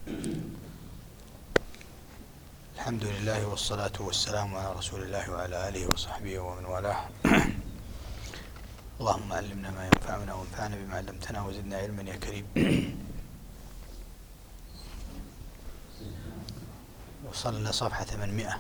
الحمد لله والصلاة والسلام على رسول الله وعلى آله وصحبه ومن والاه. اللهم علمنا ما ينفعنا وانفعنا بما علمتنا وزدنا علما يا كريم. وصلنا صفحة 800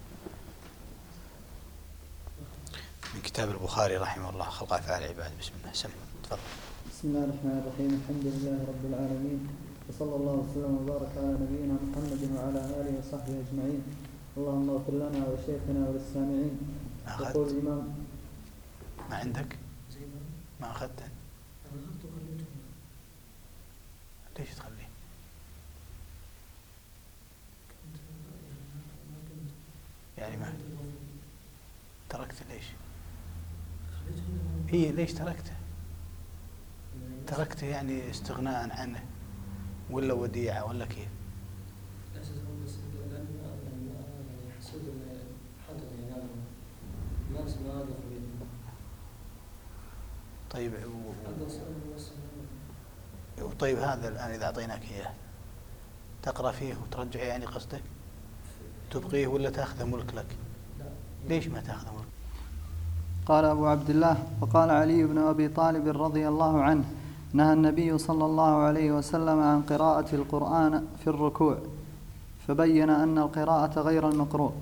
من كتاب البخاري رحمه الله، خلق أفعال العباد. بسم الله. تفضل. بسم الله الرحمن الرحيم. الحمد لله رب العالمين، وصلى الله وسلم وبارك على نبينا محمد وعلى آله وصحبه أجمعين. اللهم اغفر لنا ولشيخنا وللسامعين. يقول الإمام. ما عندك؟ ما أخذته؟ ليش تخليه؟ يعني ما تركته ليش؟ هي ليش تركته؟ تركته يعني استغناء عنه ولا وديعة ولا كيف؟ طيب هذا الآن إذا أعطيناك إياه تقرأ فيه وترجع، يعني قصدك تبقيه ولا تأخذ ملك لك؟ ليش ما تأخذ ملك؟ قال أبو عبد الله: وقال علي بن أبي طالب رضي الله عنه: نهى النبي صلى الله عليه وسلم عن قراءة القرآن في الركوع، فبين أن القراءة غير المقروء.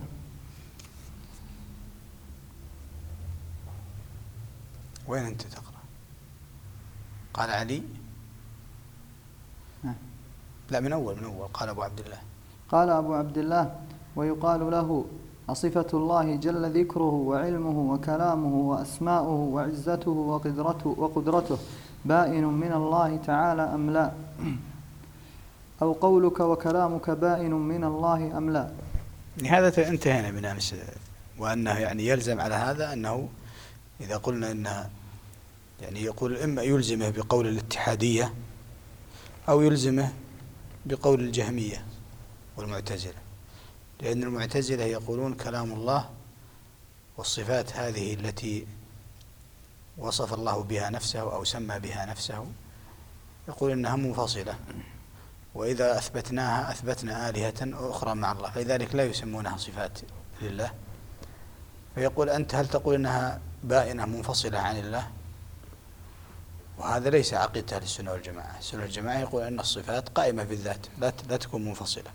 وين أنت تقرأ؟ قال علي؟ لا، من أول قال أبو عبد الله. قال أبو عبد الله: ويقال له: أصفة الله جل ذكره وعلمه وكلامه وأسماؤه وعزته وقدرته بائن من الله تعالى أم لا؟ أو قولك وكلامك بائن من الله أم لا؟ هذا انتهينا من أمس، وأنه يعني يلزم على هذا أنه إذا قلنا أنها يعني يقول إما يلزمه بقول الاتحادية أو يلزمه بقول الجهمية والمعتزلة، لأن المعتزلة يقولون كلام الله والصفات هذه التي وصف الله بها نفسه أو سمى بها نفسه يقول إنها منفصلة، وإذا أثبتناها أثبتنا آلهة أخرى مع الله، فلذلك لا يسمونها صفات لله. فيقول أنت هل تقول إنها بائنة منفصلة عن الله؟ وهذا ليس عقيدة أهل السنة والجماعة. السنة والجماعة يقول أن الصفات قائمة بالذات لا تكون منفصلة.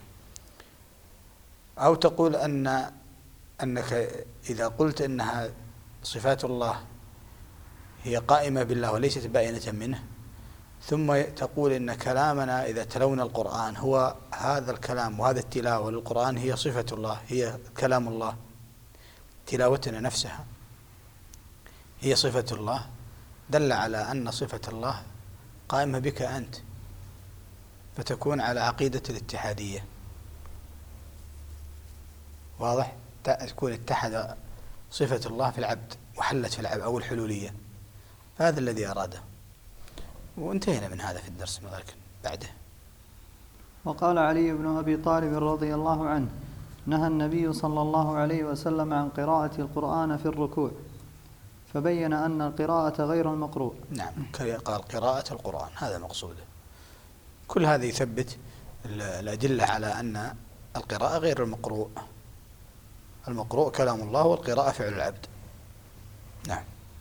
أو تقول أنك إذا قلت أنها صفات الله هي قائمة بالله وليست بائنة منه، ثم تقول إن كلامنا إذا تلونا القرآن هو هذا الكلام وهذا التلاوة للقرآن هي صفة الله، هي كلام الله، تلاوتنا نفسها هي صفة الله، دل على أن صفة الله قائمة بك أنت، فتكون على عقيدة الاتحادية. واضح؟ تكون اتحد صفة الله في العبد وحلت في العبد، أو الحلولية. فهذا الذي أراده، وانتهينا من هذا في الدرس لكن بعده. وقال علي بن أبي طالب رضي الله عنه: نهى النبي صلى الله عليه وسلم عن قراءة القرآن في الركوع، فبين أن القراءة غير المقروء. نعم، قال قراءة القرآن، هذا مقصوده. كل هذا يثبت الأدلة على أن القراءة غير المقروء. المقروء كلام الله والقراءة فعل العبد. نعم.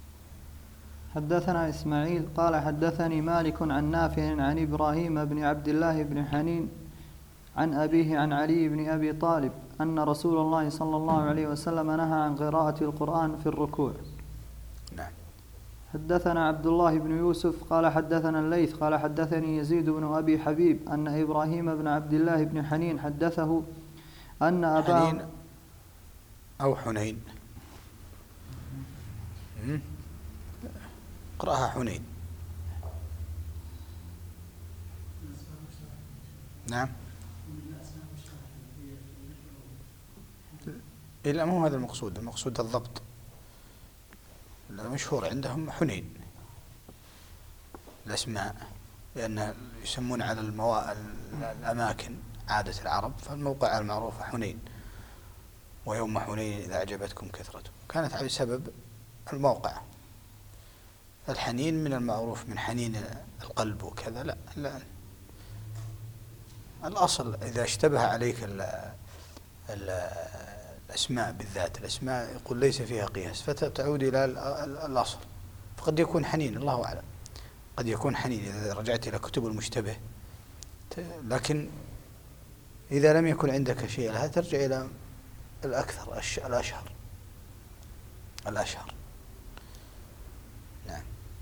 حدثنا إسماعيل قال حدثني مالك عن نافع عن إبراهيم بن عبد الله بن حنين عن أبيه عن علي بن أبي طالب أن رسول الله صلى الله عليه وسلم نهى عن قراءة القرآن في الركوع. نعم. حدثنا عبد الله بن يوسف قال حدثنا الليث قال حدثني يزيد بن أبي حبيب أن إبراهيم بن عبد الله بن حنين حدثه أن أباه حنين أو حنين، اقرأها حنين. نعم. إلا مو هذا المقصود، المقصود الضبط. المشهور عندهم حنين الأسماء، لأن يسمون على الأماكن عادة العرب، فالموقع المعروف حنين. ويوم حنين إذا أعجبتكم كثرته، كانت على سبب الموقع. الحنين من المعروف من حنين القلب وكذا، لا الأصل إذا اشتبه عليك الأسماء بالذات، الأسماء يقول ليس فيها قياس، فتعود إلى الأصل. فقد يكون حنين، الله أعلم، قد يكون حنين إذا رجعت إلى كتب المشتبه. لكن إذا لم يكن عندك شيء لها ترجع إلى الأكثر، الأشهر. نعم.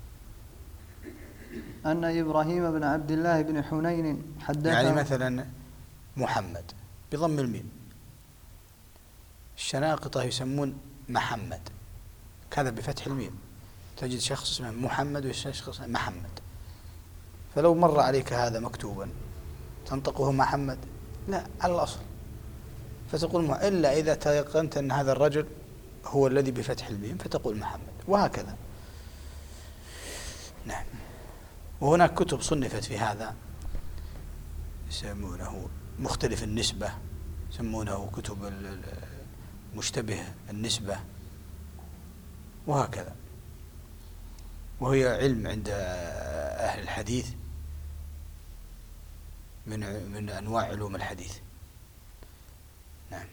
أن إبراهيم بن عبد الله بن حنين حدث، يعني مثلا محمد بضم الميم، الشناقطة يسمون محمد، كذا بفتح الميم، تجد شخص اسمه محمد وشخص اسمه محمد، فلو مر عليك هذا مكتوبا تنطقه محمد؟ لا، على الأصل، فتقول إلا إذا تيقنت أن هذا الرجل هو الذي بفتح الميم فتقول محمد، وهكذا. نعم. وهناك كتب صنفت في هذا يسمونه مختلف النسبة، يسمونه كتب مشتبه النسبة، وهكذا. وهي علم عند أهل الحديث من أنواع علوم الحديث. نعم.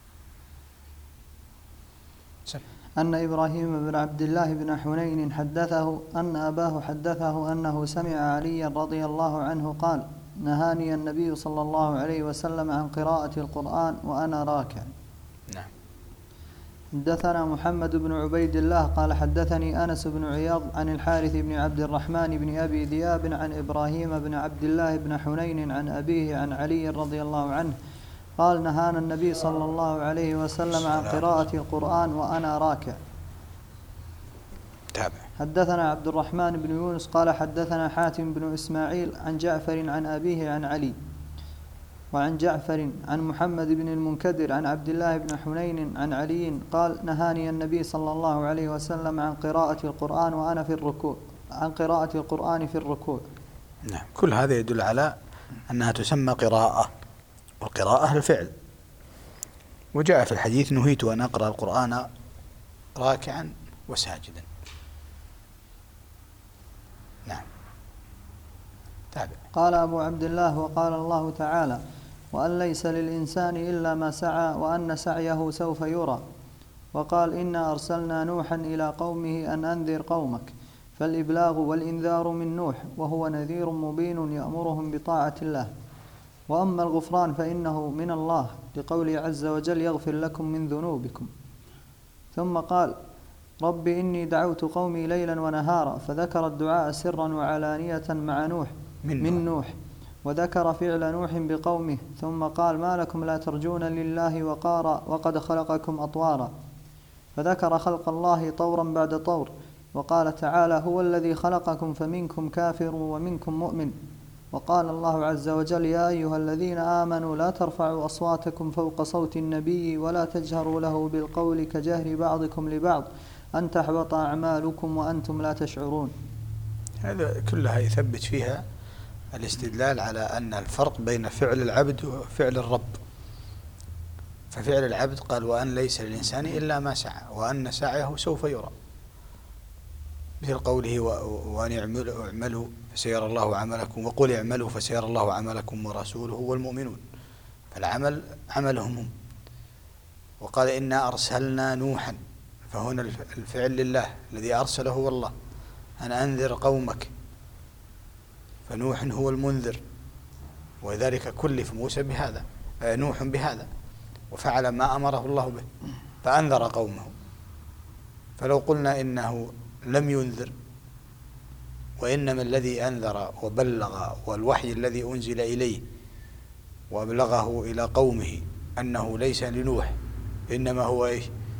أن إبراهيم بن عبد الله بن حنين حدثه أن أباه حدثه أنه سمع عليا رضي الله عنه قال: نهاني النبي صلى الله عليه وسلم عن قراءة القرآن وأنا راكع. نعم. حدثنا محمد بن عبيد الله قال حدثني أنس بن عياض عن الحارث بن عبد الرحمن بن أبي ذئاب عن إبراهيم بن عبد الله بن حنين عن أبيه عن علي رضي الله عنه قال: نهانا النبي صلى الله عليه وسلم عن قراءة القرآن وأنا راكع. تابع. حدثنا عبد الرحمن بن يونس قال حدثنا حاتم بن إسماعيل عن جعفر عن أبيه عن علي، وعن جعفر عن محمد بن المنكدر عن عبد الله بن حنين عن علي قال: نهاني النبي صلى الله عليه وسلم عن قراءة القرآن وأنا في الركوع، عن قراءة القرآن في الركوع. نعم. كل هذا يدل على أنها تسمى قراءة، والقراءة الفعل. وجاء في الحديث: نهيت أن أقرأ القرآن راكعا وساجدا. نعم. تابع. قال أبو عبد الله: وقال الله تعالى: وأن ليس للإنسان إلا ما سعى وأن سعيه سوف يرى. وقال: إنا أرسلنا نوحا إلى قومه أن أنذر قومك، فالإبلاغ والإنذار من نوح، وهو نذير مبين يأمرهم بطاعة الله. وأما الغفران فإنه من الله، لقوله عز وجل: يغفر لكم من ذنوبكم. ثم قال: رب إني دعوت قومي ليلا ونهارا، فذكر الدعاء سرا وعلانية مع نوح من نوح، وذكر فعل نوح بقومه. ثم قال: ما لكم لا ترجون لله وقارا وقد خلقكم أطوارا، فذكر خلق الله طورا بعد طور. وقال تعالى: هو الذي خلقكم فمنكم كافر ومنكم مؤمن. وقال الله عز وجل: يا أيها الذين آمنوا لا ترفعوا أصواتكم فوق صوت النبي ولا تجهروا له بالقول كجهر بعضكم لبعض أن تحبط أعمالكم وأنتم لا تشعرون. هذا كلها يثبت فيها الاستدلال على أن الفرق بين فعل العبد وفعل الرب. ففعل العبد قال: وأن ليس للإنسان إلا ما سعى وأن سعيه سوف يرى، مثل قوله: وأن اعملوا فسيرى الله عملكم، وقل اعملوا فسيرى الله عملكم ورسوله والمؤمنون، فالعمل عملهم هم. وقال: إنا أرسلنا نوحا، فهنا الفعل لله الذي أرسله هو الله، أن أنذر قومك، فنوح هو المنذر، وذلك كلف موسى بهذا، نوح بهذا، وفعل ما أمره الله به فأنذر قومه. فلو قلنا إنه لم ينذر، وإنما الذي أنذر وبلغ والوحي الذي أنزل إليه وأبلغه إلى قومه أنه ليس لنوح، إنما هو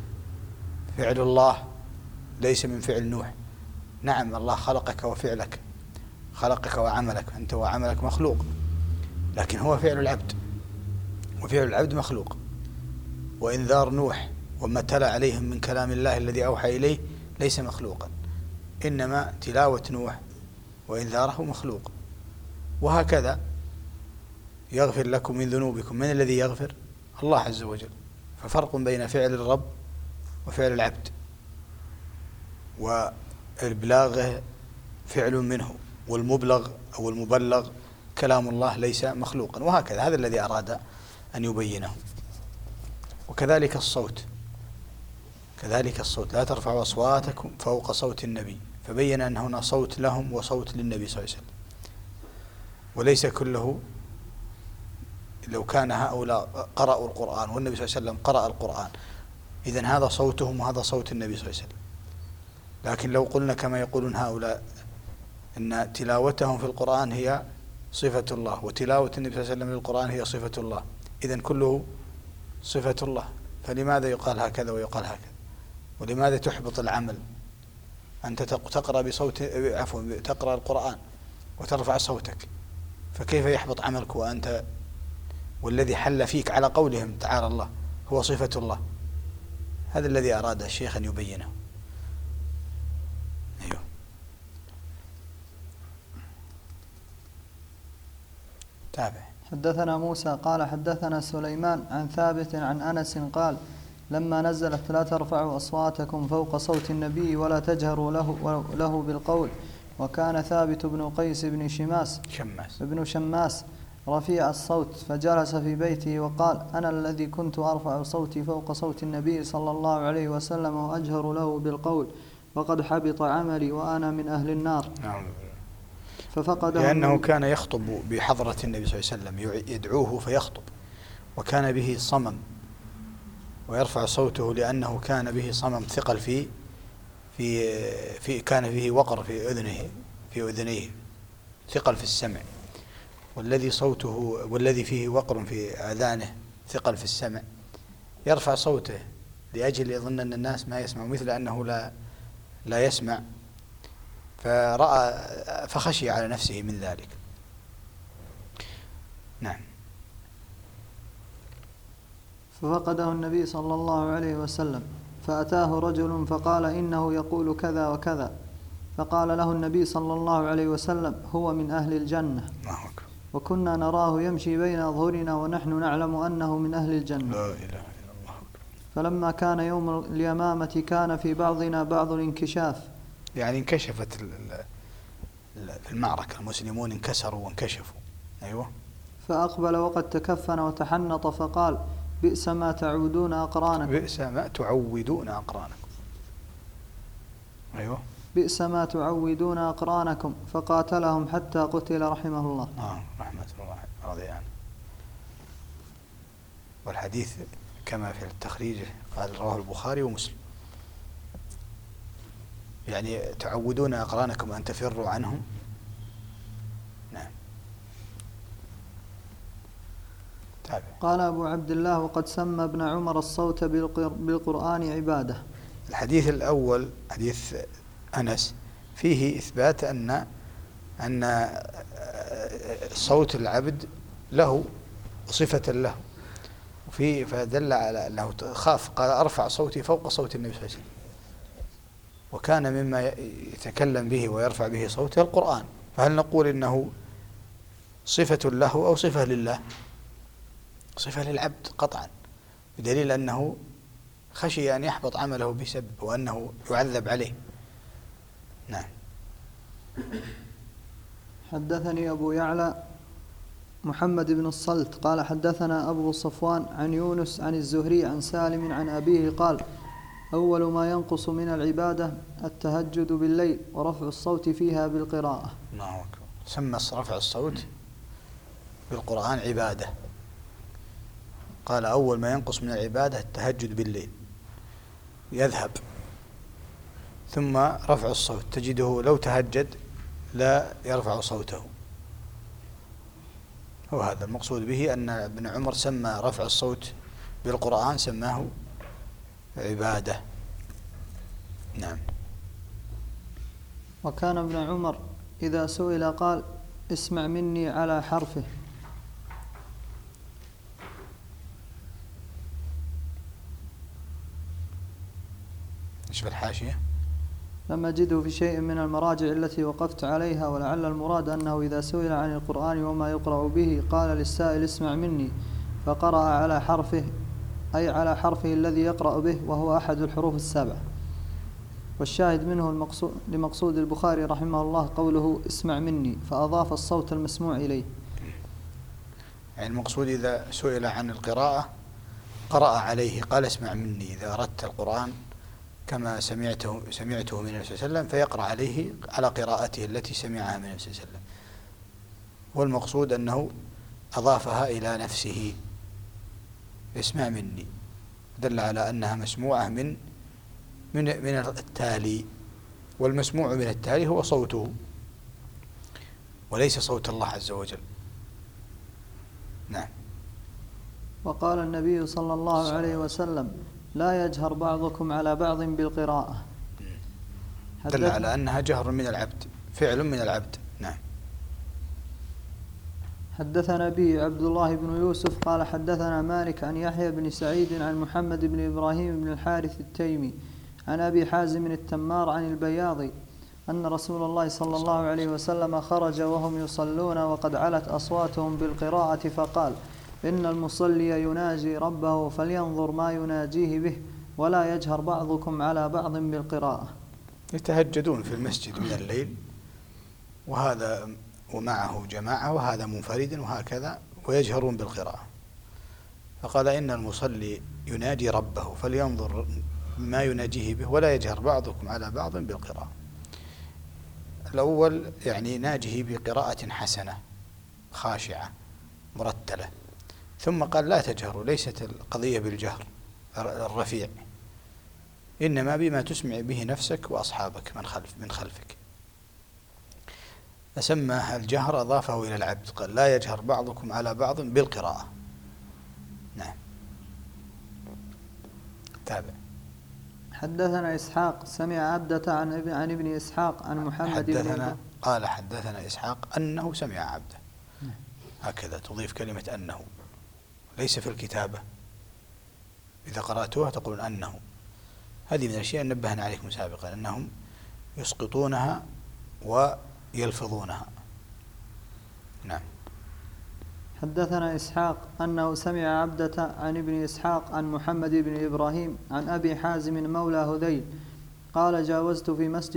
فعل الله ليس من فعل نوح. نعم، الله خلقك وفعلك، خلقك وعملك، أنت وعملك مخلوق، لكن هو فعل العبد، وفعل العبد مخلوق. وإنذار نوح وما تلا عليهم من كلام الله الذي أوحى إليه ليس مخلوقا، إنما تلاوة نوح وإنذاره مخلوق. وهكذا يغفر لكم من ذنوبكم، من الذي يغفر؟ الله عز وجل. ففرق بين فعل الرب وفعل العبد، والإبلاغ فعل منه، والمبلغ أو المبلغ كلام الله ليس مخلوقا، وهكذا. هذا الذي أراد أن يبينه. وكذلك الصوت، كذلك الصوت، لا ترفعوا أصواتكم فوق صوت النبي، فبين أن هنا صوت لهم وصوت للنبي صلى الله عليه وسلم، وليس كله. لو كان هؤلاء قرأوا القرآن والنبي صلى الله عليه وسلم قرأ القرآن، إذن هذا صوتهم وهذا صوت النبي صلى الله عليه وسلم. لكن لو قلنا كما يقولون هؤلاء أن تلاوتهم في القرآن هي صفة الله، وتلاوة النبي صلى الله عليه وسلم للقرآن هي صفة الله، إذن كله صفة الله، فلماذا يقال هكذا ويقال هكذا؟ ولماذا تحبط العمل؟ أنت تقرأ بصوت، عفوا، تقرأ القرآن وترفع صوتك، فكيف يحبط عملك وأنت والذي حل فيك على قولهم تعالى الله هو صفة الله؟ هذا الذي أراد الشيخ أن يبينه. أيوه. تابع. حدثنا موسى قال حدثنا سليمان عن ثابت عن أنس قال لما نزلت لا ترفعوا أصواتكم فوق صوت النبي ولا تجهروا له بالقول، وكان ثابت بن قيس بن شماس رفيع الصوت، فجلس في بيته وقال أنا الذي كنت أرفع صوتي فوق صوت النبي صلى الله عليه وسلم وأجهر له بالقول، وقد حبط عملي وأنا من أهل النار. ففقده لأنه كان يخطب بحضرة النبي صلى الله عليه وسلم، يدعوه فيخطب، وكان به صمم، ويرفع صوته لأنه كان به صمم، ثقل في كان فيه وقر في أذنيه، ثقل في السمع، والذي فيه وقر في آذانه ثقل في السمع، يرفع صوته لأجل يظن أن الناس ما يسمع، مثل أنه لا يسمع، فخشي على نفسه من ذلك. نعم. ففقده النبي صلى الله عليه وسلم، فأتاه رجل فقال إنه يقول كذا وكذا، فقال له النبي صلى الله عليه وسلم هو من أهل الجنة، وكنا نراه يمشي بين أظهرنا ونحن نعلم أنه من أهل الجنة. لا إله إلا الله. فلما كان يوم اليمامة كان في بعضنا بعض الانكشاف، يعني انكشفت في المعركة، المسلمون انكسروا وانكشفوا. أيوة. فأقبل وقد تكفن وتحنط فقال بئس ما تعودون أقرانكم، بئس ما تعودون أقرانكم. أيوة. بئس ما تعودون أقرانكم، فقاتلهم حتى قتل رحمه الله. رحمة الله رضي عنه. والحديث كما في التخريج قال رواه البخاري ومسلم، يعني تعودون أقرانكم أن تفروا عنهم. نعم. تابع. قال أبو عبد الله وقد سمى ابن عمر الصوت بالقرآن عبادة. الحديث الأول حديث أنس فيه إثبات أن صوت العبد له صفة له، فدل على أنه خاف، قال أرفع صوتي فوق صوت النبي صلى الله عليه وسلم، وكان مما يتكلم به ويرفع به صوته القرآن، فهل نقول إنه صفة له أو صفة لله؟ صفة للعبد قطعا، بدليل أنه خشي أن يحبط عمله بسبب وأنه يعذب عليه. نعم. حدثني أبو يعلى محمد بن الصلت قال حدثنا أبو صفوان عن يونس عن الزهري عن سالم عن أبيه قال أول ما ينقص من العبادة التهجد بالليل ورفع الصوت فيها بالقراءة. الله أكبر. سمى رفع الصوت بالقرآن عبادة، قال أول ما ينقص من العبادة التهجد بالليل يذهب، ثم رفع الصوت، تجده لو تهجد لا يرفع صوته. وهذا المقصود به أن ابن عمر سمى رفع الصوت بالقرآن سماه عبادة. نعم. وكان ابن عمر إذا سئل قال اسمع مني على حرفه. ايش في الحاشية؟ لم أجده في شيء من المراجع التي وقفت عليها، ولعل المراد أنه إذا سئل عن القرآن وما يقرأ به قال للسائل اسمع مني، فقرأ على حرفه أي على حرفه الذي يقرأ به، وهو أحد الحروف السبع. والشاهد منه لمقصود البخاري رحمه الله قوله اسمع مني، فأضاف الصوت المسموع إليه، يعني المقصود إذا سئل عن القراءة قرأ عليه قال اسمع مني إذا أردت القرآن كما سمعته من النبي صلى الله عليه وسلم فيقرأ عليه على قراءته التي سمعها من النبي صلى الله عليه وسلم. والمقصود أنه أضافها إلى نفسه اسمع مني، دل على أنها مسموعة من التالي، والمسموع من التالي هو صوته وليس صوت الله عز وجل. نعم. وقال النبي صلى الله عليه وسلم لا يجهر بعضكم على بعض بالقراءة. دل على أنها جهر من العبد، فعل من العبد. نعم. حدثنا به عبد الله بن يوسف قال حدثنا مالك عن يحيى بن سعيد عن محمد بن إبراهيم بن الحارث التيمي عن أبي حازم التمار عن البياضي أن رسول الله صلى الله عليه وسلم خرج وهم يصلون وقد علت أصواتهم بالقراءة فقال إن المصلي يناجي ربه فلينظر ما يناجيه به ولا يجهر بعضكم على بعض بالقراءة. يتهجدون في المسجد من الليل وهذا ومعه جماعة وهذا منفرد وهكذا ويجهرون بالقراءة، فقال إن المصلي يناجي ربه فلينظر ما يناجيه به ولا يجهر بعضكم على بعض بالقراءة. الأول يعني ناجيه بقراءة حسنة خاشعة مرتلة، ثم قال لا تجهروا، ليست القضية بالجهر الرفيع، إنما بما تسمع به نفسك وأصحابك من خلفك. أسمى الجهر أضافه إلى العبد، قال لا يجهر بعضكم على بعض بالقراءة. نعم. تابع. حدثنا إسحاق سمع عبدة عن ابن إسحاق عن محمد قال حدثنا إسحاق أنه سمع عبده، هكذا تضيف كلمة أنه، ليس في الكتابة إذا قرأتوها تقولون أنه. هذه من الأشياء نبهنا عليكم سابقا أنهم يسقطونها ويلفظونها. نعم. حدثنا إسحاق أنه سمع عبدة عن ابن إسحاق عن محمد بن إبراهيم عن أبي حازم مولى هذيل قال جاورت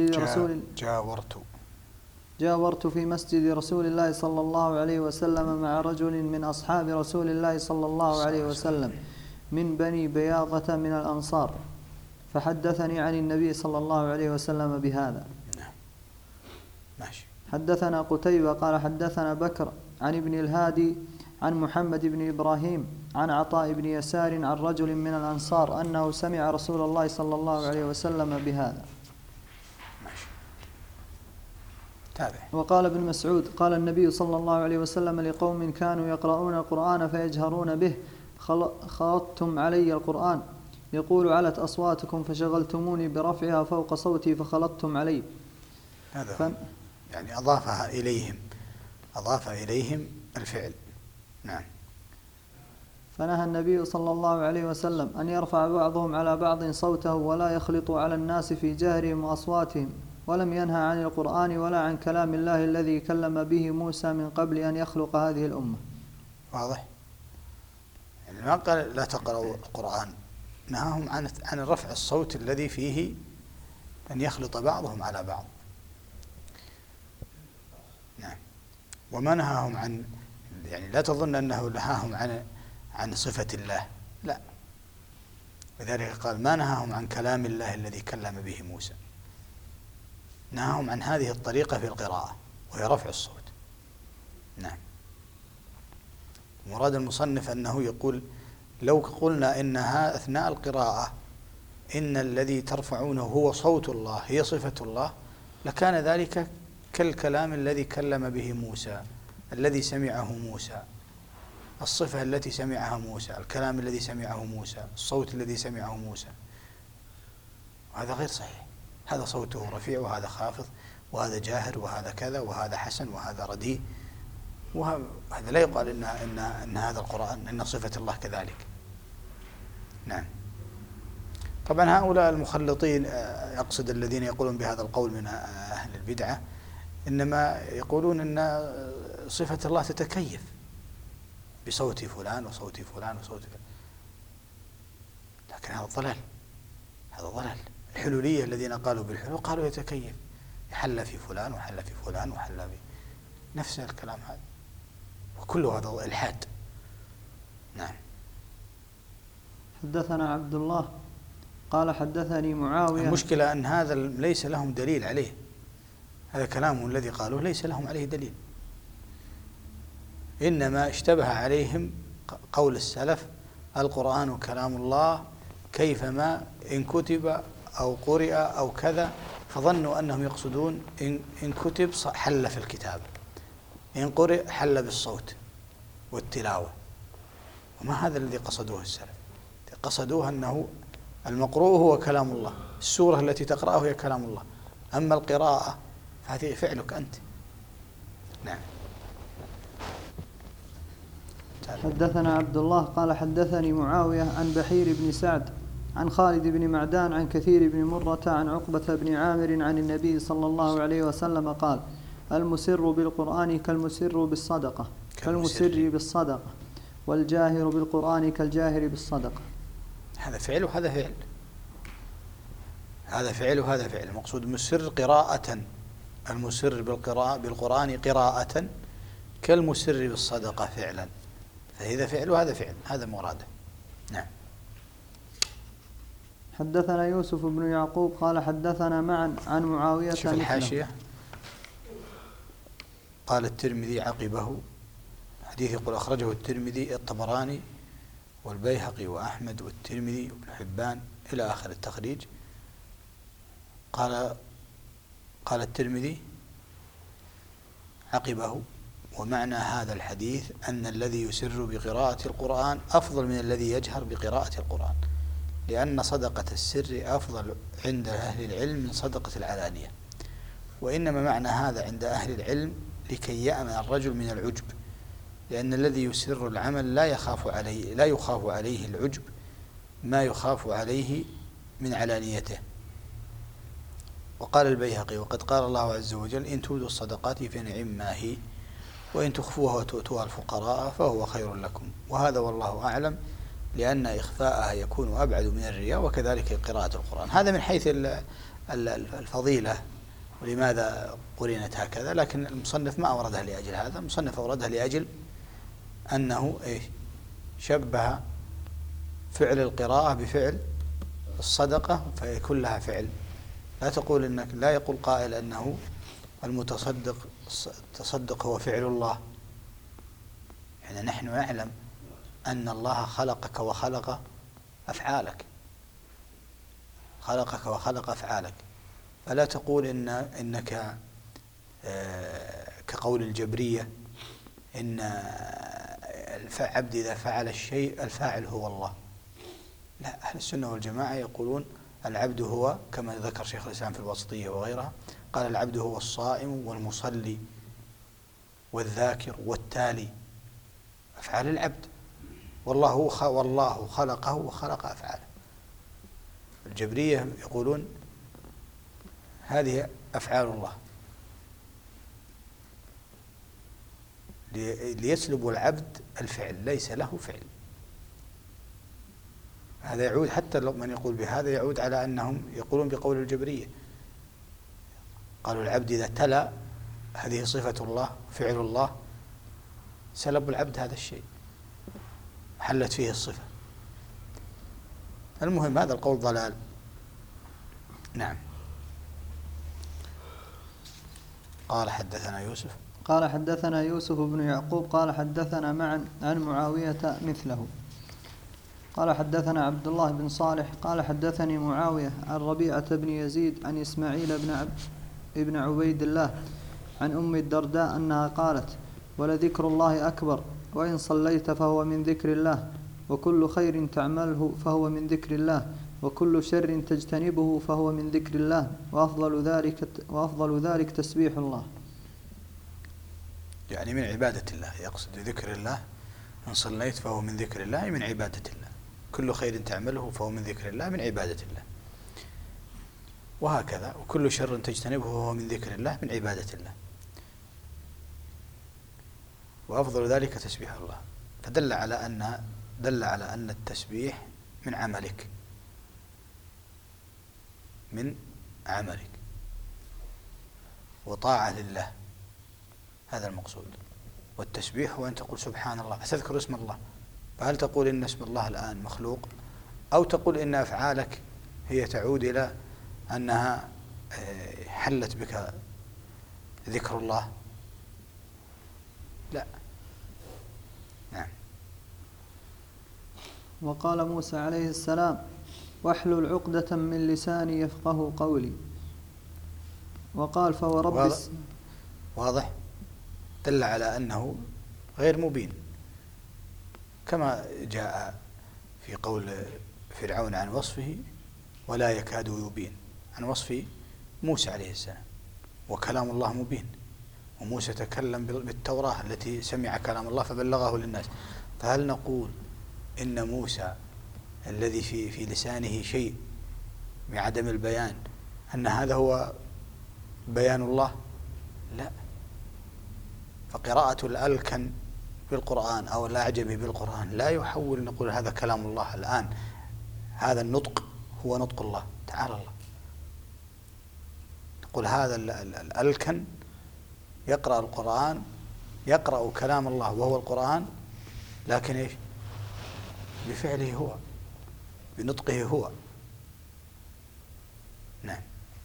في مسجد رسول الله صلى الله عليه وسلم مع رجل من أصحاب رسول الله صلى الله عليه وسلم من بني بياضة من الأنصار فحدثني عن النبي صلى الله عليه وسلم بهذا. ماشي. حدثنا قتيبة قال حدثنا بكر عن ابن الهادي عن محمد بن إبراهيم عن عطاء بن يسار عن رجل من الأنصار أنه سمع رسول الله صلى الله عليه وسلم بهذا. ماشي. تابع. وقال ابن مسعود قال النبي صلى الله عليه وسلم لقوم كانوا يقرؤون القرآن فيجهرون به خلطتم علي القرآن يقول علت أصواتكم فشغلتموني برفعها فوق صوتي فخلطتم علي. هذا يعني أضاف إليهم الفعل. نعم. فنهى النبي صلى الله عليه وسلم أن يرفع بعضهم على بعض صوته ولا يخلط على الناس في جهرهم وأصواتهم، ولم ينهى عن القرآن ولا عن كلام الله الذي كلم به موسى من قبل أن يخلق هذه الأمة. واضح؟ يعني ما قال لا تقرأوا القرآن، نهاهم عن رفع الصوت الذي فيه أن يخلط بعضهم على بعض. نعم. وما نهاهم عن، يعني لا تظن أنه نهاهم عن صفة الله، لا، لذلك قال ما نهاهم عن كلام الله الذي كلم به موسى، نهاهم عن هذه الطريقة في القراءة وهي رفع الصوت. نعم. مراد المصنف أنه يقول لو قلنا إنها أثناء القراءة إن الذي ترفعونه هو صوت الله هي صفة الله لكان ذلك كالكلام الذي كلم به موسى، الذي سمعه موسى، الصفة التي سمعها موسى، الكلام الذي سمعه موسى، الصوت الذي سمعه موسى. وهذا غير صحيح، هذا صوته رفيع وهذا خافض وهذا جاهر وهذا كذا وهذا حسن وهذا رديء، وهذا لا يقال إن هذا القرآن إن صفة الله كذلك. نعم. طبعا هؤلاء المخلطين أقصد الذين يقولون بهذا القول من أهل البدعة إنما يقولون إن صفة الله تتكيف بصوت فلان وصوت فلان وصوت فلان، لكن هذا ضلال، هذا ضلال. الحلولية الذين قالوا بالحلول قالوا يتكيف، يحل في فلان وحل في فلان وحل في نفس الكلام هذا، وكل هذا إلحاد حدثنا عبد الله قال حدثني معاوية. المشكلة أن هذا ليس لهم دليل عليه، هذا كلامهم الذي قالوه ليس لهم عليه دليل، إنما اشتبه عليهم قول السلف: القرآن كلام الله كيفما إن كتب أو قرئ أو كذا، فظنوا أنهم يقصدون إن كتب حل في الكتابة، إن قرئ حل بالصوت والتلاوة، وما هذا الذي قصدوه السلف. قصدوه أنه المقروء هو كلام الله، السورة التي تقرأه هي كلام الله، أما القراءة فهذه فعلك أنت. نعم. حدثنا عبد الله قال حدثني معاوية عن بحير بن سعد عن خالد بن معدان عن كثير بن مرة عن عقبة بن عامر عن النبي صلى الله عليه وسلم قال: المسر بالقرآن كالمسر بالصدقة كالمسر بالصدقة، والجاهر بالقرآن كالجاهر بالصدقة. هذا فعل وهذا فعل، هذا فعل وهذا فعل. المقصود مسر قراءة، المسر بالقرآن قراءة كالمسر بالصدقة فعلا، فإذا فعل وهذا فعل، هذا مراده. نعم. حدثنا يوسف بن يعقوب قال حدثنا معا عن معاوية. شوف الحاشية، قال الترمذي عقبه حديث يقول أخرجه الترمذي الطبراني والبيهقي وأحمد والترمذي وابن حبان إلى آخر التخريج. قال الترمذي عقبه: ومعنى هذا الحديث أن الذي يسر بقراءة القرآن أفضل من الذي يجهر بقراءة القرآن، لأن صدقة السر أفضل عند أهل العلم من صدقة العلانية، وإنما معنى هذا عند أهل العلم لكي يأمن الرجل من العجب، لأن الذي يسر العمل لا يخاف عليه العجب ما يخاف عليه من علانيته. وقال البيهقي: وقد قال الله عز وجل: إن تبدوا الصدقات فنعم ما هي، وإن تخفوها وتؤتوها الفقراء فهو خير لكم، وهذا والله أعلم، لأن إخفاءها يكون أبعد من الرياء، وكذلك قراءة القرآن. هذا من حيث الفضيلة ولماذا قرنت هكذا، لكن المصنف ما أوردها لأجل هذا، المصنف أوردها لأجل أنه شبه فعل القراءة بفعل الصدقة فيكون لها فعل. لا يقول قائل أنه التصدق هو فعل الله. يعني نحن نعلم أن الله خلقك وخلق أفعالك، خلقك وخلق أفعالك، فلا تقول إنك كقول الجبرية إن العبد إذا فعل الشيء الفاعل هو الله. لا، أهل السنة والجماعة يقولون العبد هو كما ذكر شيخ الإسلام في الوسطية وغيرها، قال العبد هو الصائم والمصلي والذاكر والتالي، أفعال العبد، والله خلقه وخلق أفعاله. الجبرية يقولون هذه أفعال الله، ليسلب العبد الفعل، ليس له فعل. هذا يعود، حتى لو من يقول بهذا يعود على أنهم يقولون بقول الجبرية، قالوا العبد إذا تلا، هذه صفة الله فعل الله، سلب العبد هذا الشيء، حلت فيه الصفة. المهم هذا القول ضلال. نعم. قال حدثنا يوسف بن يعقوب قال حدثنا معا عن معاوية مثله. قال حدثنا عبد الله بن صالح قال حدثني معاوية عن ربيعة بن يزيد عن إسماعيل بن عبيد الله عن أم الدرداء أنها قالت: ولذكر الله أكبر، وإن صليت فهو من ذكر الله، وكل خير تعمله فهو من ذكر الله، وكل شر تجتنبه فهو من ذكر الله، وأفضل ذلك تسبيح الله. يعني من عبادة الله، يقصد ذكر الله. إن صليت فهو من ذكر الله، من عبادة الله. كل خير تعمله فهو من ذكر الله، من عبادة الله. وهكذا، وكل شر تجتنبه فهو من ذكر الله، من عبادة الله. وأفضل ذلك تسبيح الله، فدل على أن التسبيح من عملك، وطاعة لله، هذا المقصود. والتسبيح هو أن تقول سبحان الله، تذكر اسم الله. فهل تقول إن اسم الله الآن مخلوق أو تقول إن أفعالك هي تعود إلى أنها حلت بك ذكر الله. لا. نعم. وقال موسى عليه السلام: واحلل عقدة من لساني يفقه قولي. وقال: فورب واضح، دل على أنه غير مبين، كما جاء في قول فرعون عن وصفه: ولا يكاد يبين، عن وصف موسى عليه السلام، وكلام الله مبين، وموسى تكلم بالتوراة التي سمع كلام الله فبلغه للناس. فهل نقول إن موسى الذي في لسانه شيء بعدم البيان أن هذا هو بيان الله؟ لا. فقراءة الألكن بالقرآن أو الأعجمي بالقرآن لا يحول نقول هذا كلام الله الآن، هذا النطق هو نطق الله تعالى الله. نقول هذا الألكن يقرأ القرآن، يقرأ كلام الله وهو القرآن، لكن إيش؟ بفعله هو، بنطقه هو. نعم.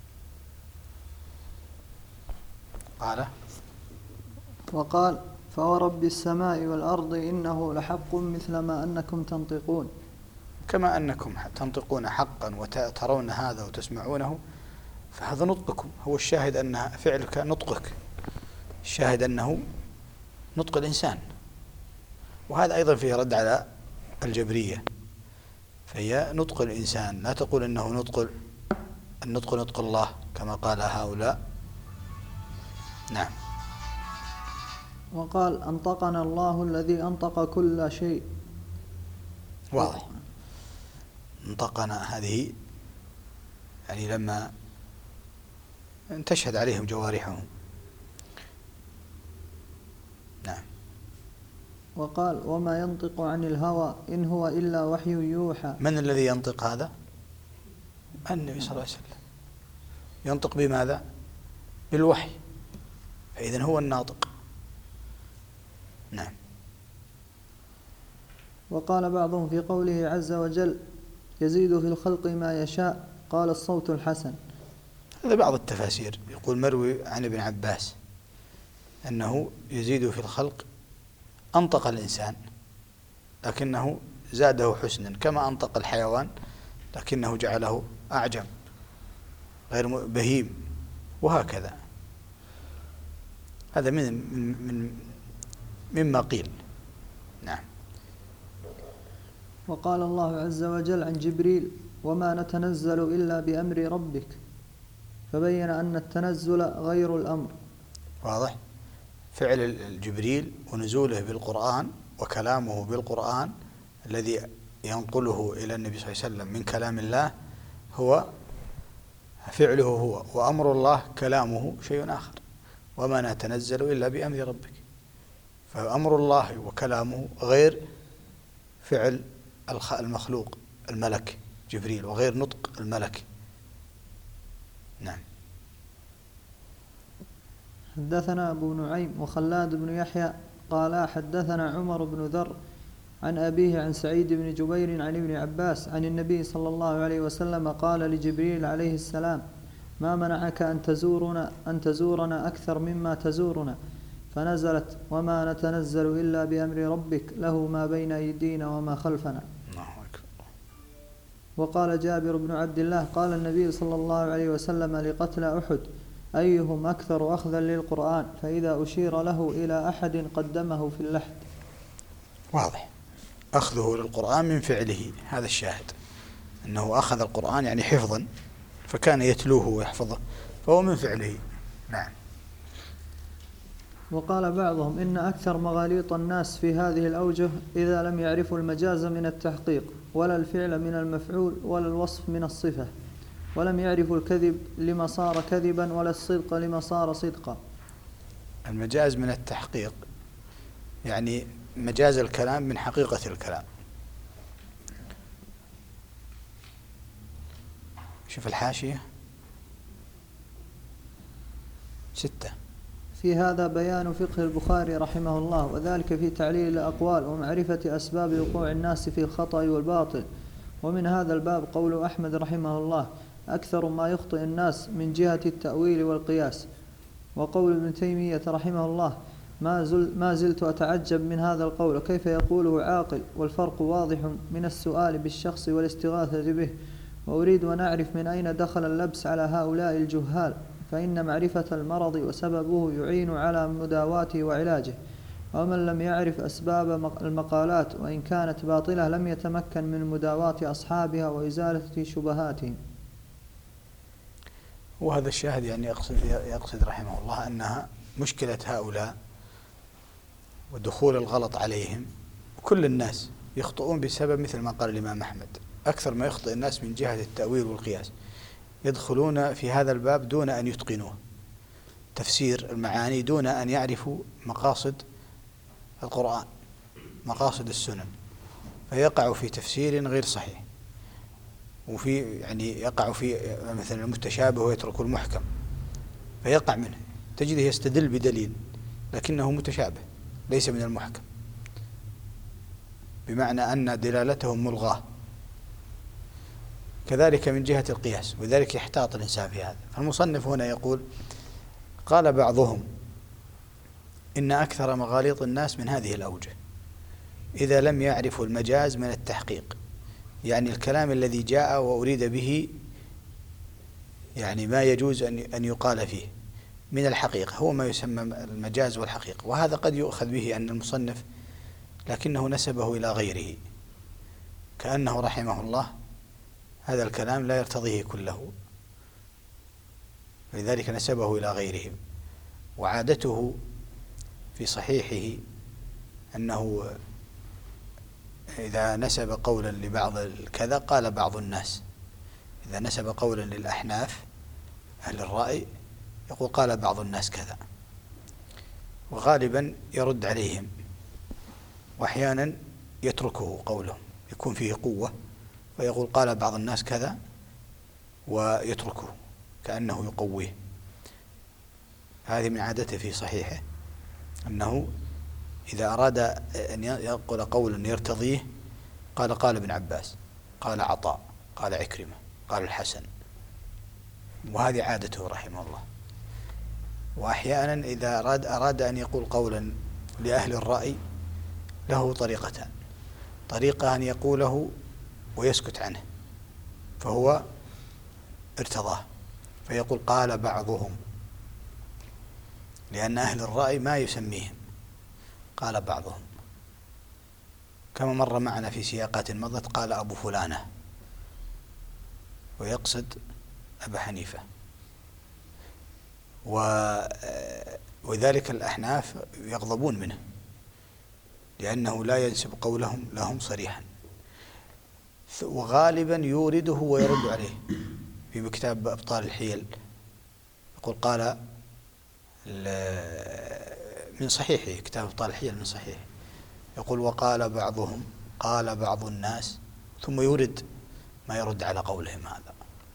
وقال: فورب السماء والأرض إنه لحق مثل ما أنكم تنطقون. كما أنكم تنطقون حقا وترون هذا وتسمعونه، فهذا نطقكم هو الشاهد أن فعلك نطقك، الشاهد أنه نطق الإنسان. وهذا أيضا فيه رد على الجبرية، فهي نطق الإنسان، لا تقول أنه النطق نطق الله كما قال هؤلاء. نعم. وقال: أنطقنا الله الذي أنطق كل شيء. واضح. انطقنا هذه يعني لما تشهد عليهم جوارحهم. نعم. وقال: وما ينطق عن الهوى إن هو إلا وحي يوحى. من الذي ينطق هذا؟ النبي صلى الله عليه وسلم. ينطق بماذا؟ بالوحي، فإذن هو الناطق. نعم. وقال بعضهم في قوله عز وجل: يزيد في الخلق ما يشاء، قال: الصوت الحسن. هذا بعض التفاسير، يقول مروي عن ابن عباس أنه يزيد في الخلق، أنطق الإنسان لكنه زاده حسنا، كما أنطق الحيوان لكنه جعله أعجم غير بهيم، وهكذا. هذا مما قيل. نعم. وقال الله عز وجل عن جبريل: وما نتنزل إلا بأمر ربك، فبين أن التنزل غير الأمر. واضح. فعل الجبريل ونزوله بالقرآن وكلامه بالقرآن الذي ينقله إلى النبي صلى الله عليه وسلم من كلام الله هو فعله هو، وأمر الله كلامه شيء آخر. وما نتنزل إلا بأمر ربك، فأمر الله وكلامه غير فعل المخلوق الملك جبريل، وغير نطق الملك. نعم. حدثنا أبو نعيم وخلاد بن يحيى قال حدثنا عمر بن ذر عن أبيه عن سعيد بن جبير عن ابن عباس عن النبي صلى الله عليه وسلم قال لجبريل عليه السلام: ما منعك أن تزورنا أكثر مما تزورنا؟ فنزلت: وما نتنزل إلا بأمر ربك له ما بين أيدينا وما خلفنا. وقال جابر بن عبد الله قال النبي صلى الله عليه وسلم لقتلى أحد: أيهم أكثر أخذا للقرآن؟ فإذا أشير له إلى أحد قدمه في اللحد. واضح. أخذه للقرآن من فعله، هذا الشاهد أنه أخذ القرآن يعني حفظا، فكان يتلوه ويحفظه، فهو من فعله. نعم. وقال بعضهم: إن أكثر مغاليط الناس في هذه الأوجه إذا لم يعرفوا المجاز من التحقيق، ولا الفعل من المفعول، ولا الوصف من الصفة، ولم يعرفوا الكذب لما صار كذبا، ولا الصدق لما صار صدقا. المجاز من التحقيق يعني مجاز الكلام من حقيقة الكلام. شوف الحاشية 6. في هذا بيان فقه البخاري رحمه الله، وذلك في تعليل الأقوال ومعرفة أسباب وقوع الناس في الخطأ والباطل، ومن هذا الباب قول أحمد رحمه الله: أكثر ما يخطئ الناس من جهة التأويل والقياس. وقول ابن تيمية رحمه الله: ما زلت أتعجب من هذا القول، كيف يقوله عاقل، والفرق واضح من السؤال بالشخص والاستغاثة به. وأريد أن أعرف من أين دخل اللبس على هؤلاء الجهال، فإن معرفة المرض وسببه يعين على مداواته وعلاجه، ومن لم يعرف أسباب المقالات وإن كانت باطلة لم يتمكن من مداواة أصحابها وإزالة شبهاتهم. وهذا الشاهد يعني يقصد رحمه الله أنها مشكلة هؤلاء ودخول الغلط عليهم. كل الناس يخطئون بسبب مثل ما قال الإمام أحمد: أكثر ما يخطئ الناس من جهة التأويل والقياس. يدخلون في هذا الباب دون أن يتقنوه، تفسير المعاني، دون أن يعرفوا مقاصد القرآن، مقاصد السنن، فيقع في تفسير غير صحيح، وفي يعني يقع في مثلا المتشابه ويترك المحكم فيقع منه، تجده يستدل بدليل لكنه متشابه ليس من المحكم، بمعنى أن دلالته ملغاة. كذلك من جهة القياس، وذلك يحتاط الإنسان في هذا. فالمصنف هنا يقول: قال بعضهم إن أكثر مغاليط الناس من هذه الأوجه إذا لم يعرفوا المجاز من التحقيق، يعني الكلام الذي جاء وأريد به يعني ما يجوز أن يقال فيه من الحقيقة، هو ما يسمى المجاز والحقيقة. وهذا قد يؤخذ به أن المصنف لكنه نسبه إلى غيره، كأنه رحمه الله هذا الكلام لا يرتضيه كله، لذلك نسبه إلى غيره. وعادته في صحيحه أنه إذا نسب قولا لبعض الكذا قال بعض الناس، إذا نسب قولا للأحناف أهل الرأي يقول قال بعض الناس كذا، وغالبا يرد عليهم، وأحيانا يتركه قولهم يكون فيه قوة ويقول قال بعض الناس كذا ويتركه كأنه يقويه. هذه من عادته في صحيحه أنه إذا أراد أن يقول قولا يرتضيه قال ابن عباس، قال عطاء، قال عكرمة، قال الحسن، وهذه عادته رحمه الله. وأحيانا إذا أراد أن يقول قولا لأهل الرأي له طريقتان: طريقة أن يقوله ويسكت عنه فهو ارتضاه فيقول قال بعضهم، لأن أهل الرأي ما يسميهم، قال بعضهم، كما مر معنا في سياقات مضت قال أبو فلانة، ويقصد أبا حنيفة. وذلك الأحناف يغضبون منه لأنه لا ينسب قولهم لهم صريحا، وغالبا يورده ويرد عليه. في كتاب أبطال الحيل يقول قال من صحيحه، كتاب أبطال الحيل من صحيحه، يقول وقال بعضهم، قال بعض الناس، ثم يورد ما يرد على قولهم هذا.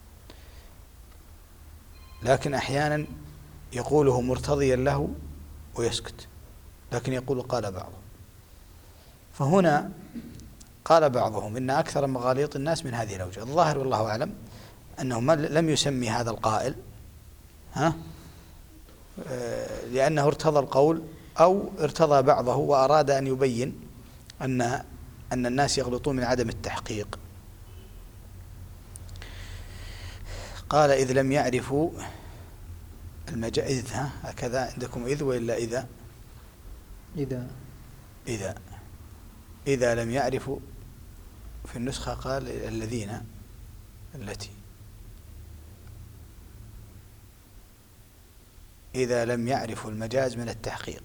لكن أحيانا يقوله مرتضيا له ويسكت، لكن يقول قال بعضهم. فهنا قال بعضهم إن أكثر مغاليط الناس من هذه الأوجه. الظاهر والله أعلم أنه لم يسمي هذا القائل لأنه ارتضى القول أو ارتضى بعضه وأراد أن يبين أن الناس يغلطون من عدم التحقيق. قال إذ لم يعرفوا المجاز، هكذا عندكم إذ وإلا إذا لم يعرفوا، في النسخة قال التي إذا لم يعرفوا المجاز من التحقيق.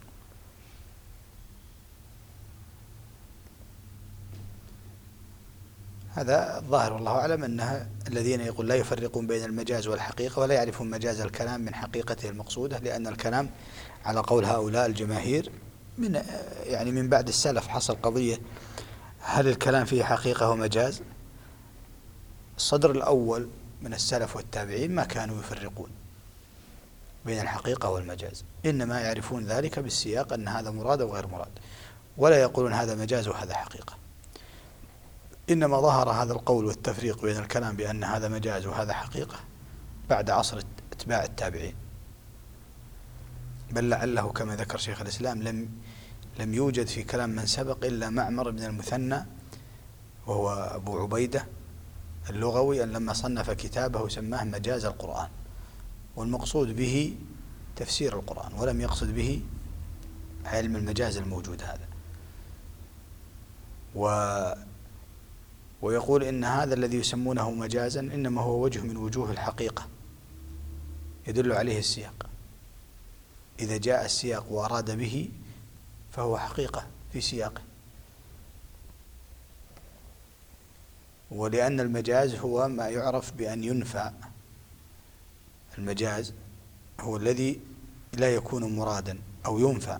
هذا الظاهر والله أعلم أنها الذين يقول لا يفرقون بين المجاز والحقيقة ولا يعرفون مجاز الكلام من حقيقته المقصودة، لأن الكلام على قول هؤلاء الجماهير من بعد السلف حصل قضية هل الكلام فيه حقيقة ومجاز. الصدر الأول من السلف والتابعين ما كانوا يفرقون بين الحقيقة والمجاز، إنما يعرفون ذلك بالسياق أن هذا مراد وغير مراد، ولا يقولون هذا مجاز وهذا حقيقة. إنما ظهر هذا القول والتفريق بين الكلام بأن هذا مجاز وهذا حقيقة بعد عصر اتباع التابعين، بل لعله كما ذكر شيخ الإسلام لم يوجد في كلام من سبق إلا معمر بن المثنى وهو أبو عبيدة اللغوي أن لما صنف كتابه سماه مجاز القرآن، والمقصود به تفسير القرآن ولم يقصد به علم المجاز الموجود هذا. ويقول إن هذا الذي يسمونه مجازا إنما هو وجه من وجوه الحقيقة يدل عليه السياق، إذا جاء السياق وأراد به فهو حقيقة في سياقه. ولأن المجاز هو ما يعرف بأن ينفع، المجاز هو الذي لا يكون مرادا أو ينفع،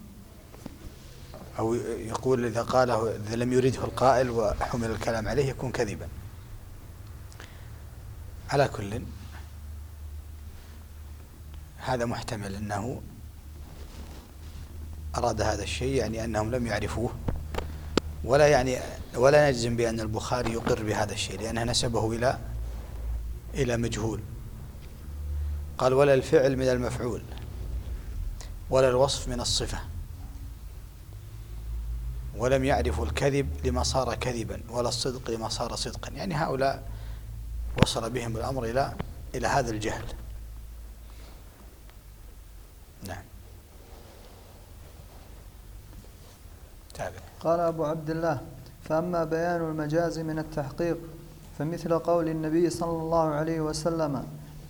أو يقول إذا قاله إذا لم يرده القائل وحمل الكلام عليه يكون كذبا. على كل هذا محتمل أنه أراد هذا الشيء، يعني أنهم لم يعرفوه، ولا نجزم بأن البخاري يقر بهذا الشيء لأنه نسبه إلى مجهول. قال ولا الفعل من المفعول ولا الوصف من الصفة، ولم يعرفوا الكذب لما صار كذبا ولا الصدق لما صار صدقا. يعني هؤلاء وصل بهم الأمر إلى هذا الجهل. نعم. تابع. قال أبو عبد الله: فأما بيان المجاز من التحقيق فمثل قول النبي صلى الله عليه وسلم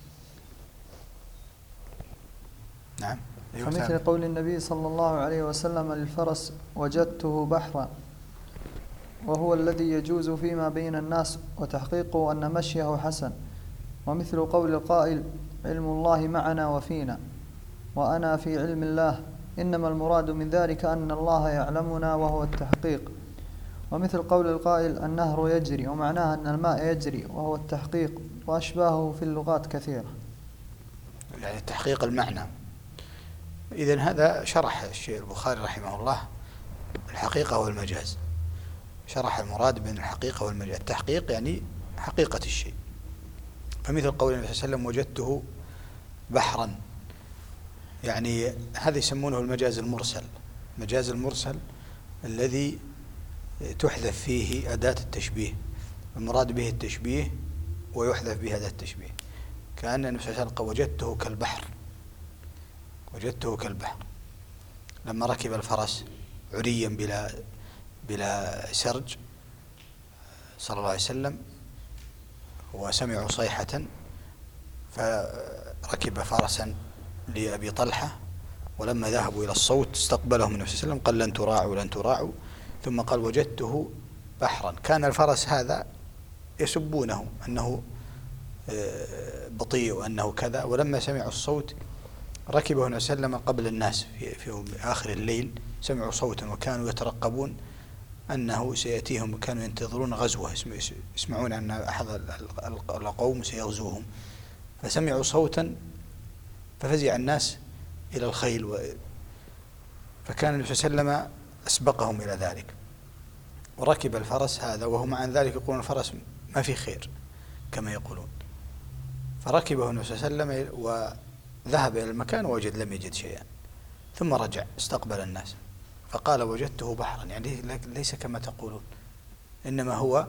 نعم. فمثل قول النبي صلى الله عليه وسلم للفرس: وجدته بحرا، وهو الذي يجوز فيما بين الناس، وتحقيقه أن مشيه حسن. ومثل قول القائل: علم الله معنا وفينا، وأنا في علم الله، إنما المراد من ذلك أن الله يعلمنا، وهو التحقيق. ومثل قول القائل: النهر يجري، ومعناه أن الماء يجري، وهو التحقيق. وأشباهه في اللغات كثيرة. يعني تحقيق المعنى. إذن هذا شرح الشيخ البخاري رحمه الله الحقيقة والمجاز، شرح المراد بين الحقيقة والمجاز. التحقيق يعني حقيقة الشيء. فمثل قول النبي صلى الله عليه وسلم: وجدته بحرا، يعني هذا يسمونه المجاز المرسل. المجاز المرسل الذي تحذف فيه أداة التشبيه، المراد به التشبيه ويحذف به أداة التشبيه. كأن النبي صلى الله عليه وسلم: وجدته كالبحر، وجدته كالبحر. لما ركب الفرس عريا بلا سرج صلى الله عليه وسلم وسمعوا صيحة، فركب فرسا لأبي طلحة، ولما ذهبوا إلى الصوت استقبلهم النبي صلى الله عليه وسلم قال: لن تراعوا لن تراعوا، ثم قال: وجدته بحرا. كان الفرس هذا يسبونه أنه بطيء وأنه كذا، ولما سمعوا الصوت ركبه النبي صلى الله عليه وسلم قبل الناس في آخر الليل، سمعوا صوتا وكانوا يترقبون أنه سيأتيهم، وكانوا ينتظرون غزوة، يسمعون أن أحد القوم سيغزوهم، فسمعوا صوتا ففزع الناس إلى الخيل، فكان النبي صلى الله عليه وسلم أسبقهم إلى ذلك، وركب الفرس هذا، وهم عن ذلك يقولون الفرس ما في خير كما يقولون، فركبه النبي صلى الله عليه وسلم وذهب إلى المكان ووجد لم يجد شيئا، ثم رجع استقبل الناس فقال: وجدته بحرا، يعني ليس كما تقولون، إنما هو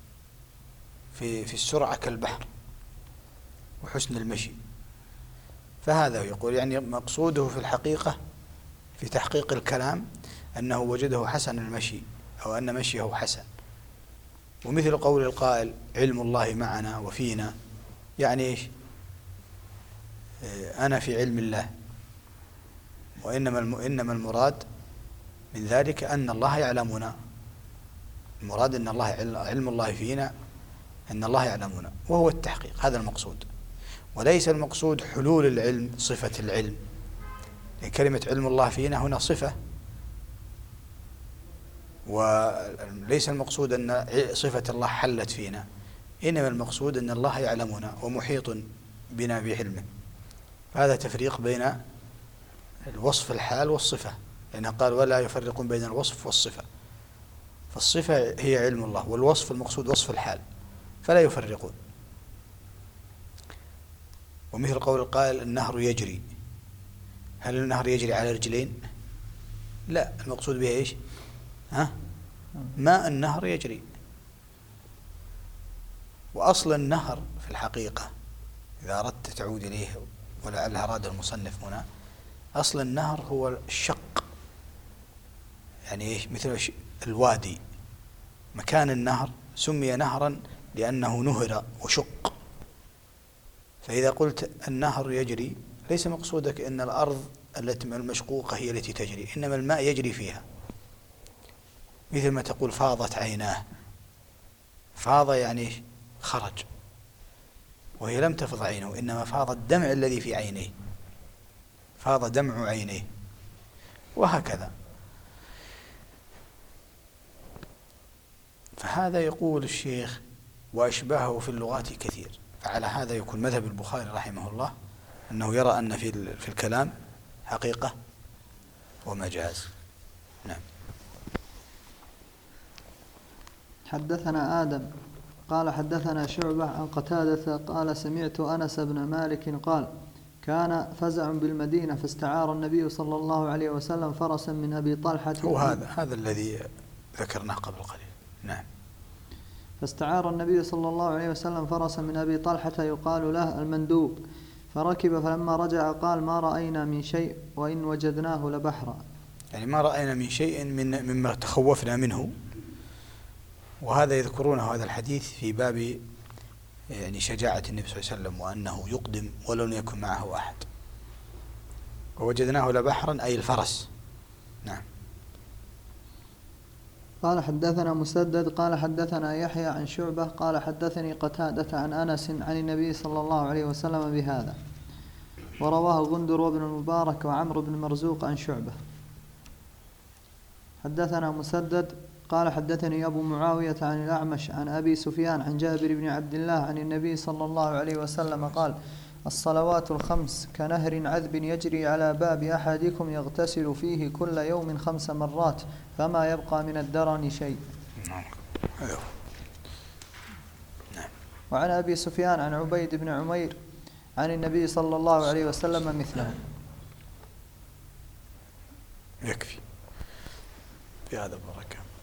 في السرعة كالبحر وحسن المشي. فهذا يقول يعني مقصوده في الحقيقة في تحقيق الكلام أنه وجده حسن المشي، أو أن مشيه حسن. ومثل قول القائل: علم الله معنا وفينا، يعني إيش؟ أنا في علم الله، وإنما المراد من ذلك أن الله يعلمنا، المراد أن الله علم الله فينا، أن الله يعلمنا، وهو التحقيق. هذا المقصود، وليس المقصود حلول العلم، صفة العلم، لأن كلمة علم الله فينا هنا صفة، وليس المقصود أن صفة الله حلت فينا، إنما المقصود أن الله يعلمنا ومحيط بنا بعلمه. هذا تفريق بين الوصف الحال والصفة، لأنه قال: ولا يفرقون بين الوصف والصفة. فالصفة هي علم الله، والوصف المقصود وصف الحال، فلا يفرقون. ومثل قول القائل النهر يجري، هل النهر يجري على رجلين؟ لا، المقصود بها إيش؟ ماء النهر يجري. وأصل النهر في الحقيقة إذا أردت تعود إليه، ولعل أراد المصنف هنا، أصل النهر هو الشق، يعني إيش؟ مثل الوادي، مكان النهر سمي نهرا لأنه نهر وشق. فإذا قلت النهر يجري ليس مقصودك أن الأرض التي المشقوقة هي التي تجري، إنما الماء يجري فيها. مثل ما تقول فاضت عيناه، فاض يعني خرج، وهي لم تفض عينه، إنما فاض الدمع الذي في عينيه، فاض دمع عينيه، وهكذا. فهذا يقول الشيخ وأشباهه في اللغات كثير. فعلى هذا يكون مذهب البخاري رحمه الله أنه يرى أن في الكلام حقيقة ومجاز. نعم. حدثنا آدم قال حدثنا شعبة عن قتادة قال سمعت أنس بن مالك قال كان فزع بالمدينة فاستعار النبي صلى الله عليه وسلم فرسا من أبي طلحة. هو هذا الذي ذكرناه قبل قليل. نعم. فاستعار النبي صلى الله عليه وسلم فرسا من أبي طلحة يقال له المندوب، فركب فلما رجع قال ما رأينا من شيء وإن وجدناه لبحرا، يعني ما رأينا من شيء مما تخوفنا منه. وهذا يذكرونه هذا الحديث في باب يعني شجاعة النبي صلى الله عليه وسلم، وأنه يقدم ولو لم يكن معه أحد. ووجدناه لبحرا أي الفرس. نعم. قال حدثنا مسدد قال حدثنا يحيى عن شعبة قال حدثني قتادة عن أنس عن النبي صلى الله عليه وسلم بهذا، ورواه غندر وابن المبارك وعمرو بن مرزوق عن شعبة. حدثنا مسدد قال حدثني أبو معاوية عن الأعمش عن أبي سفيان عن جابر بن عبد الله عن النبي صلى الله عليه وسلم قال الصلوات الخمس كنهر عذب يجري على باب أحدكم يغتسل فيه كل يوم 5 مرات فما يبقى من الدرن شيء. وعن أبي سفيان عن عبيد بن عمير عن النبي صلى الله عليه وسلم مثله. يكفي في هذا بركة.